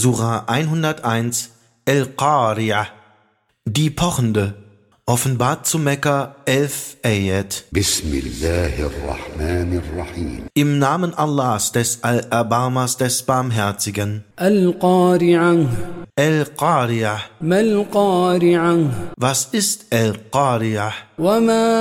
Sura 101, Al-Qari'ah, die Pochende, offenbart zu Mekka 11 Ayat. Bismillahirrahmanirrahim. Im Namen Allahs, des Allerbarmers, des Barmherzigen. Al-Qari'ah. Al-Qari'ah. Mal-Qari'ah. Was ist Al-Qari'ah? Wa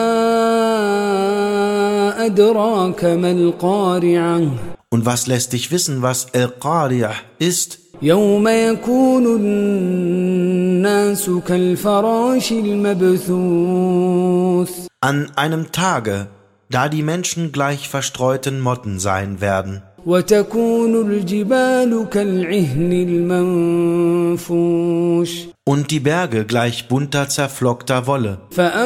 ma adraka mal-Qari'ah. Und was lässt dich wissen, was Al-Qari'ah ist? يوم يكون الناس كالفراش المبثوث. An einem Tage, da die Menschen gleich verstreuten Motten sein werden. وتكون الجبال كالعهن المنفوش. Und die Berge gleich bunter, zerflockter Wolle.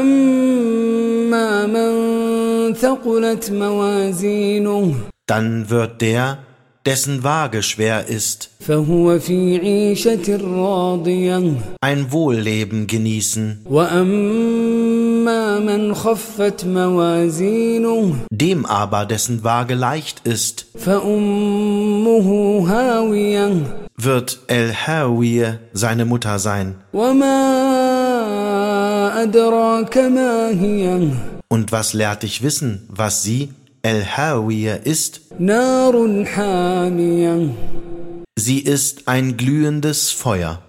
فأما من ثقلت موازينه. Dann wird der, dessen Waage schwer ist, فهو في عيشة راضية. ein Wohlleben genießen. وأما من خفت موازينه. Dem aber, dessen Waage leicht ist, فأمه هاوية. wird El-Hawiyah seine Mutter sein. وما أدراك ما هي. Und was lehrt dich wissen, was sie, El-Hawiyah, ist? نار حامية. Sie ist ein glühendes Feuer.